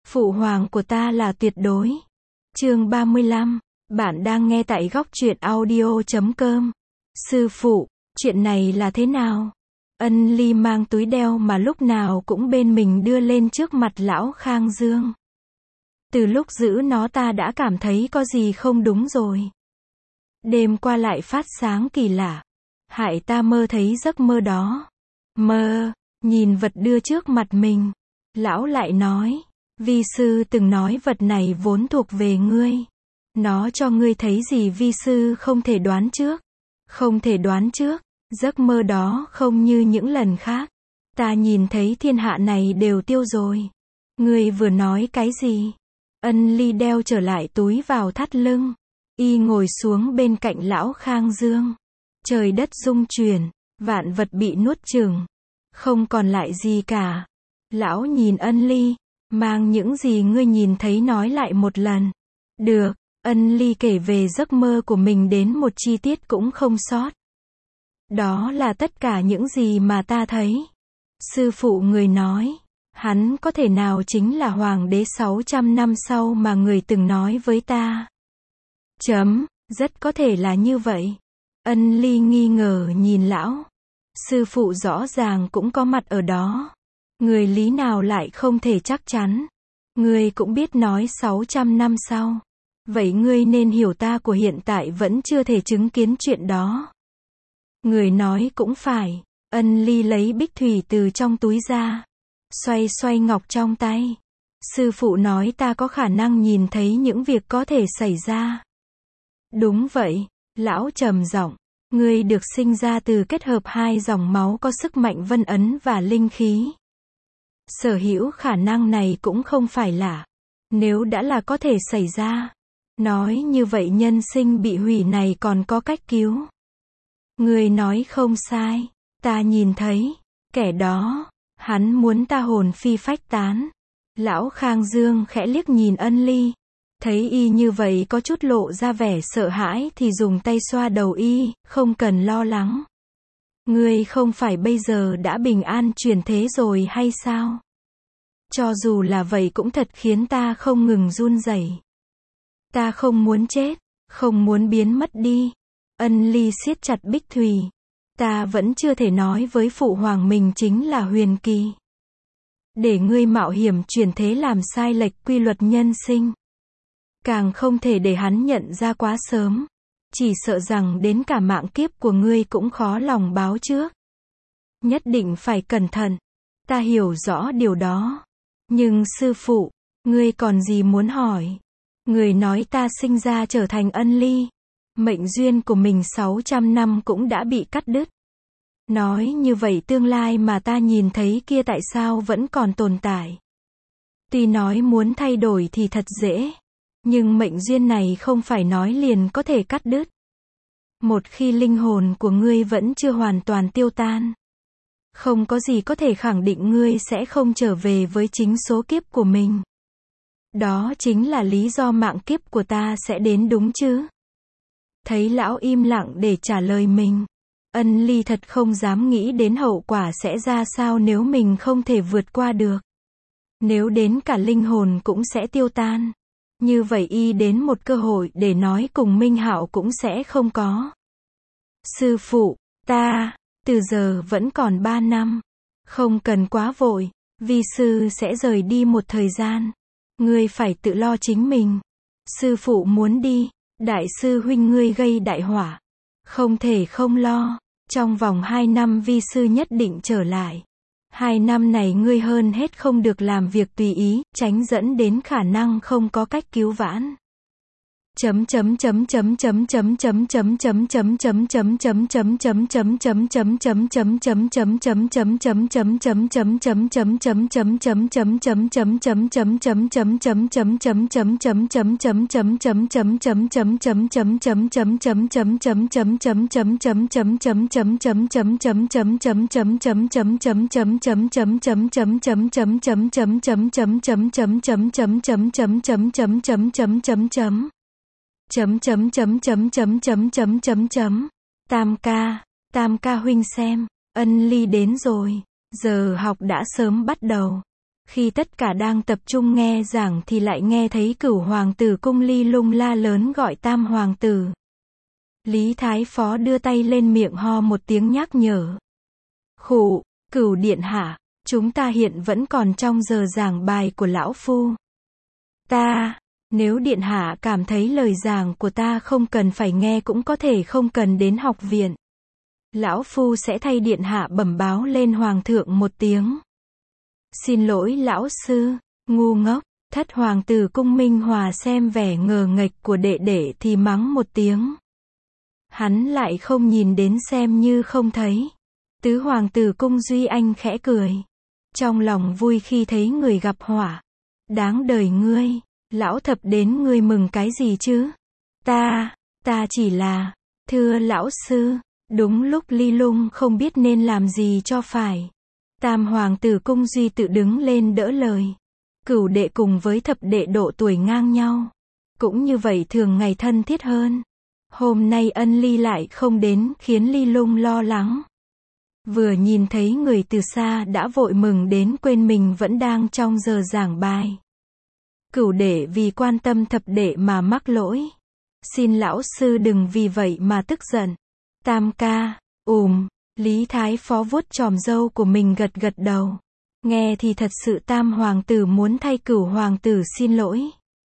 Phụ hoàng của ta là tuyệt đối. Chương 35. Bạn đang nghe tại góc truyện audio.com. Sư phụ, chuyện này là thế nào? Ân Ly mang túi đeo mà lúc nào cũng bên mình đưa lên trước mặt lão Khang Dương. Từ lúc giữ nó ta đã cảm thấy có gì không đúng rồi. Đêm qua lại phát sáng kỳ lạ. Hại ta mơ thấy giấc mơ đó. Mơ, nhìn vật đưa trước mặt mình. Lão lại nói, vi sư từng nói vật này vốn thuộc về ngươi. Nó cho ngươi thấy gì vi sư không thể đoán trước. Không thể đoán trước, giấc mơ đó không như những lần khác. Ta nhìn thấy thiên hạ này đều tiêu rồi. Ngươi vừa nói cái gì? Ân Ly đeo trở lại túi vào thắt lưng. Y ngồi xuống bên cạnh lão Khang Dương. Trời đất rung chuyển, vạn vật bị nuốt chửng. Không còn lại gì cả. Lão nhìn Ân Ly, mang những gì ngươi nhìn thấy nói lại một lần. Được, Ân Ly kể về giấc mơ của mình đến một chi tiết cũng không sót. Đó là tất cả những gì mà ta thấy. Sư phụ người nói, hắn có thể nào chính là hoàng đế 600 năm sau mà người từng nói với ta. Rất có thể là như vậy. Ân Ly nghi ngờ nhìn lão. Sư phụ rõ ràng cũng có mặt ở đó. Người lý nào lại không thể chắc chắn. Ngươi cũng biết nói 600 năm sau. Vậy ngươi nên hiểu ta của hiện tại vẫn chưa thể chứng kiến chuyện đó. Người nói cũng phải. Ân Ly lấy bích thủy từ trong túi ra. Xoay xoay ngọc trong tay. Sư phụ nói ta có khả năng nhìn thấy những việc có thể xảy ra. Đúng vậy, lão trầm giọng. Ngươi được sinh ra từ kết hợp hai dòng máu có sức mạnh vân ấn và linh khí. Sở hữu khả năng này cũng không phải lạ. Nếu đã là có thể xảy ra. Nói như vậy nhân sinh bị hủy này còn có cách cứu. Ngươi nói không sai. Ta nhìn thấy. Kẻ đó. Hắn muốn ta hồn phi phách tán. Lão Khang Dương khẽ liếc nhìn Ân Ly. Thấy y như vậy có chút lộ ra vẻ sợ hãi thì dùng tay xoa đầu y, không cần lo lắng. Ngươi không phải bây giờ đã bình an chuyển thế rồi hay sao? Cho dù là vậy cũng thật khiến ta không ngừng run rẩy. Ta không muốn chết, không muốn biến mất đi. Ân Ly siết chặt bích thùy. Ta vẫn chưa thể nói với phụ hoàng mình chính là Huyền Kỳ. Để ngươi mạo hiểm chuyển thế làm sai lệch quy luật nhân sinh. Càng không thể để hắn nhận ra quá sớm. Chỉ sợ rằng đến cả mạng kiếp của ngươi cũng khó lòng báo trước. Nhất định phải cẩn thận. Ta hiểu rõ điều đó. Nhưng sư phụ, ngươi còn gì muốn hỏi? Người nói ta sinh ra trở thành Ân Ly. Mệnh duyên của mình 600 năm cũng đã bị cắt đứt. Nói như vậy tương lai mà ta nhìn thấy kia tại sao vẫn còn tồn tại? Tuy nói muốn thay đổi thì thật dễ. Nhưng mệnh duyên này không phải nói liền có thể cắt đứt. Một khi linh hồn của ngươi vẫn chưa hoàn toàn tiêu tan. Không có gì có thể khẳng định ngươi sẽ không trở về với chính số kiếp của mình. Đó chính là lý do mạng kiếp của ta sẽ đến đúng chứ? Thấy lão im lặng để trả lời mình. Ân Ly thật không dám nghĩ đến hậu quả sẽ ra sao nếu mình không thể vượt qua được. Nếu đến cả linh hồn cũng sẽ tiêu tan. Như vậy y đến một cơ hội để nói cùng Minh Hạo cũng sẽ không có. Sư phụ, ta, từ giờ vẫn còn 3 năm. Không cần quá vội, vi sư sẽ rời đi một thời gian. Ngươi phải tự lo chính mình. Sư phụ muốn đi, đại sư huynh ngươi gây đại họa. Không thể không lo, trong vòng 2 năm vi sư nhất định trở lại. 2 năm này ngươi hơn hết không được làm việc tùy ý, tránh dẫn đến khả năng không có cách cứu vãn. Tam ca huynh xem, Ân Ly đến rồi, giờ học đã sớm bắt đầu. Khi tất cả đang tập trung nghe giảng thì lại nghe thấy Cửu hoàng tử Cung Ly Lung la lớn gọi Tam hoàng tử. Lý Thái Phó đưa tay lên miệng ho một tiếng nhắc nhở. Khụ, Cửu điện hạ, chúng ta hiện vẫn còn trong giờ giảng bài của lão phu. Nếu điện hạ cảm thấy lời giảng của ta không cần phải nghe cũng có thể không cần đến học viện. Lão phu sẽ thay điện hạ bẩm báo lên hoàng thượng một tiếng. Xin lỗi lão sư, ngu ngốc. Thất hoàng tử Cung Minh Hòa xem vẻ ngờ nghệch của đệ đệ thì mắng một tiếng. Hắn lại không nhìn đến xem như không thấy. Tứ hoàng tử Cung Duy Anh khẽ cười. Trong lòng vui khi thấy người gặp họa. Đáng đời ngươi, lão thập đến ngươi mừng cái gì chứ? Ta chỉ là, thưa lão sư, đúng lúc Ly Lung không biết nên làm gì cho phải. Tam hoàng tử Cung Duy tự đứng lên đỡ lời. Cửu đệ cùng với thập đệ độ tuổi ngang nhau. Cũng như vậy thường ngày thân thiết hơn. Hôm nay Ân Ly lại không đến khiến Ly Lung lo lắng. Vừa nhìn thấy người từ xa đã vội mừng đến quên mình vẫn đang trong giờ giảng bài. Cửu đệ vì quan tâm thập đệ mà mắc lỗi. Xin lão sư đừng vì vậy mà tức giận. Tam ca, Lý Thái Phó vuốt chòm râu của mình gật gật đầu. Nghe thì thật sự Tam hoàng tử muốn thay Cửu hoàng tử xin lỗi.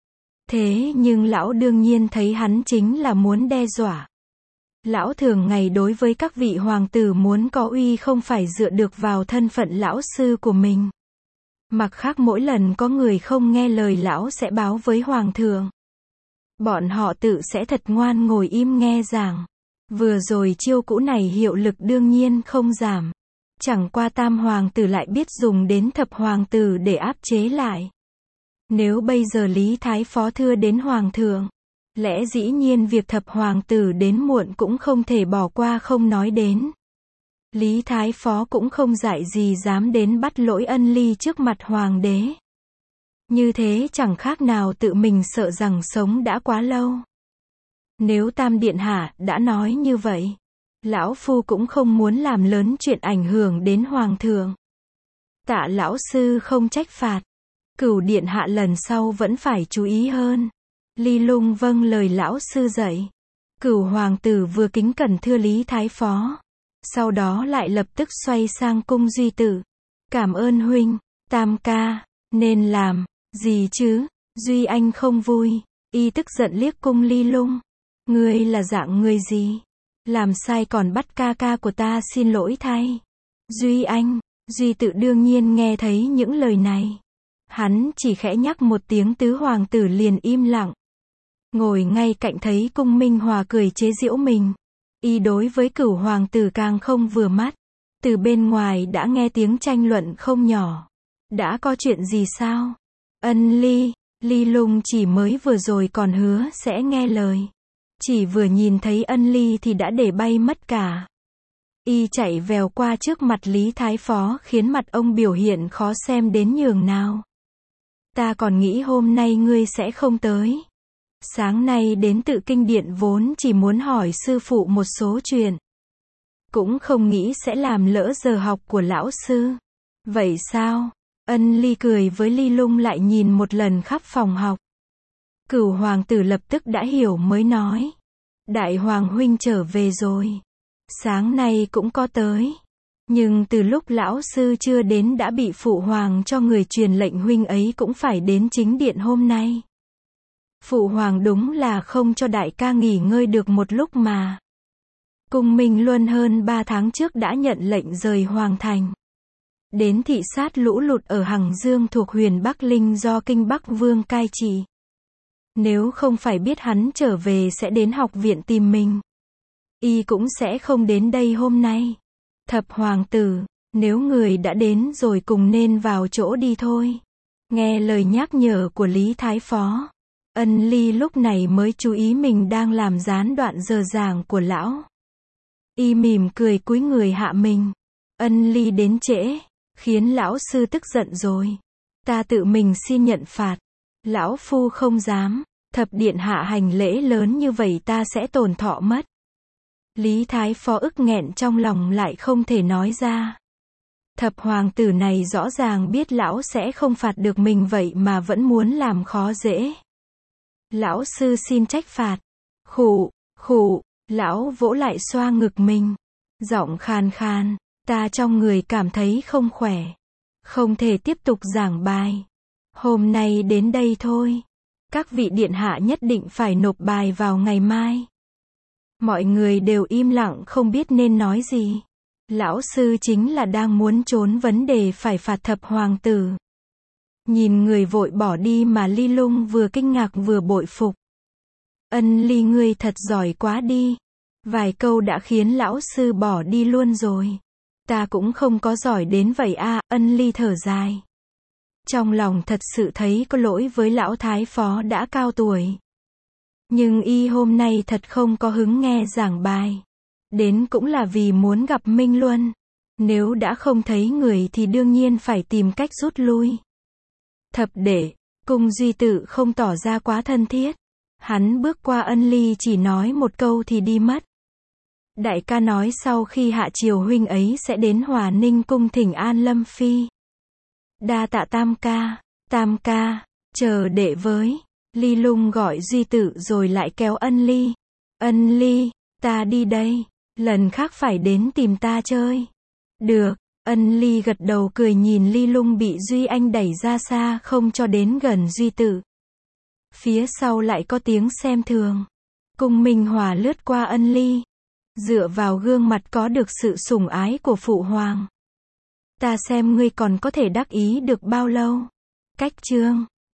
Thế nhưng lão đương nhiên thấy hắn chính là muốn đe dọa. Lão thường ngày đối với các vị hoàng tử muốn có uy không phải dựa được vào thân phận lão sư của mình. Mặt khác mỗi lần có người không nghe lời lão sẽ báo với hoàng thượng. Bọn họ tự sẽ thật ngoan ngồi im nghe giảng. Vừa rồi chiêu cũ này hiệu lực đương nhiên không giảm. Chẳng qua Tam hoàng tử lại biết dùng đến thập hoàng tử để áp chế lại. Nếu bây giờ Lý Thái Phó thưa đến hoàng thượng, lẽ dĩ nhiên việc thập hoàng tử đến muộn cũng không thể bỏ qua không nói đến. Lý Thái Phó cũng không dại gì dám đến bắt lỗi Ân Ly trước mặt hoàng đế. Như thế chẳng khác nào tự mình sợ rằng sống đã quá lâu. Nếu Tam điện hạ đã nói như vậy, lão phu cũng không muốn làm lớn chuyện ảnh hưởng đến hoàng thượng. Tạ lão sư không trách phạt. Cửu điện hạ lần sau vẫn phải chú ý hơn. Ly Lung vâng lời lão sư dạy. Cửu hoàng tử vừa kính cẩn thưa Lý Thái Phó. Sau đó lại lập tức xoay sang Cung Duy Tử. Cảm ơn huynh. Tam ca, nên làm gì chứ? Duy Anh không vui. Y tức giận liếc Cung Ly Lung. Ngươi là dạng người gì? Làm sai còn bắt ca ca của ta xin lỗi thay. Duy Anh, Duy Tự đương nhiên nghe thấy những lời này. Hắn chỉ khẽ nhắc một tiếng tứ hoàng tử liền im lặng. Ngồi ngay cạnh thấy Cung Minh Hòa cười chế giễu mình. Y đối với Cửu hoàng tử càng không vừa mắt. Từ bên ngoài đã nghe tiếng tranh luận không nhỏ. Đã có chuyện gì sao? Ân Ly, Ly Lung chỉ mới vừa rồi còn hứa sẽ nghe lời. Chỉ vừa nhìn thấy Ân Ly thì đã để bay mất cả. Y chạy vèo qua trước mặt Lý Thái Phó khiến mặt ông biểu hiện khó xem đến nhường nào. Ta còn nghĩ hôm nay ngươi sẽ không tới. Sáng nay đến Tự Kinh Điện vốn chỉ muốn hỏi sư phụ một số chuyện. Cũng không nghĩ sẽ làm lỡ giờ học của lão sư. Vậy sao? Ân Ly cười với Ly Lung lại nhìn một lần khắp phòng học. Cửu hoàng tử lập tức đã hiểu mới nói. Đại hoàng huynh trở về rồi. Sáng nay cũng có tới. Nhưng từ lúc lão sư chưa đến đã bị phụ hoàng cho người truyền lệnh huynh ấy cũng phải đến chính điện hôm nay. Phụ hoàng đúng là không cho đại ca nghỉ ngơi được một lúc mà. Cung Minh Luân hơn 3 tháng trước đã nhận lệnh rời hoàng thành. Đến thị sát lũ lụt ở Hằng Dương thuộc Huyền Bắc Linh do Kinh Bắc Vương cai trị. Nếu không phải biết hắn trở về sẽ đến học viện tìm mình, y cũng sẽ không đến đây hôm nay. Thập hoàng tử, nếu người đã đến rồi cùng nên vào chỗ đi thôi. Nghe lời nhắc nhở của Lý Thái Phó, Ân Ly lúc này mới chú ý mình đang làm gián đoạn giờ giảng của lão. Y mỉm cười cúi người hạ mình. Ân Ly đến trễ, khiến lão sư tức giận rồi. Ta tự mình xin nhận phạt. Lão phu không dám. Thập điện hạ hành lễ lớn như vậy ta sẽ tổn thọ mất. Lý Thái Phó ức nghẹn trong lòng lại không thể nói ra. Thập hoàng tử này rõ ràng biết lão sẽ không phạt được mình vậy mà vẫn muốn làm khó dễ. Lão sư xin trách phạt. Khụ, khụ, lão vỗ lại xoa ngực mình. Giọng khàn khàn, ta trong người cảm thấy không khỏe. Không thể tiếp tục giảng bài. Hôm nay đến đây thôi. Các vị điện hạ nhất định phải nộp bài vào ngày mai. Mọi người đều im lặng không biết nên nói gì. Lão sư chính là đang muốn trốn vấn đề phải phạt thập hoàng tử. Nhìn người vội bỏ đi mà Ly Lung vừa kinh ngạc vừa bội phục. Ân Ly ngươi thật giỏi quá đi. Vài câu đã khiến lão sư bỏ đi luôn rồi. Ta cũng không có giỏi đến vậy a. Ân Ly thở dài. Trong lòng thật sự thấy có lỗi với lão thái phó đã cao tuổi. Nhưng y hôm nay thật không có hứng nghe giảng bài. Đến cũng là vì muốn gặp Minh Luân. Nếu đã không thấy người thì đương nhiên phải tìm cách rút lui. Thập đệ, Cung Duy Tự không tỏ ra quá thân thiết. Hắn bước qua Ân Ly chỉ nói một câu thì đi mất. Đại ca nói sau khi hạ triều huynh ấy sẽ đến Hòa Ninh cung thỉnh an Lâm Phi. Đa tạ Tam ca, chờ đệ với. Ly Lung gọi Duy Tự rồi lại kéo Ân Ly. Ân Ly, ta đi đây, lần khác phải đến tìm ta chơi. Được, Ân Ly gật đầu cười nhìn Ly Lung bị Duy Anh đẩy ra xa không cho đến gần Duy Tự. Phía sau lại có tiếng xem thường. Cung Minh Hòa lướt qua Ân Ly. Dựa vào gương mặt có được sự sủng ái của phụ hoàng. Ta xem ngươi còn có thể đắc ý được bao lâu. Cách chương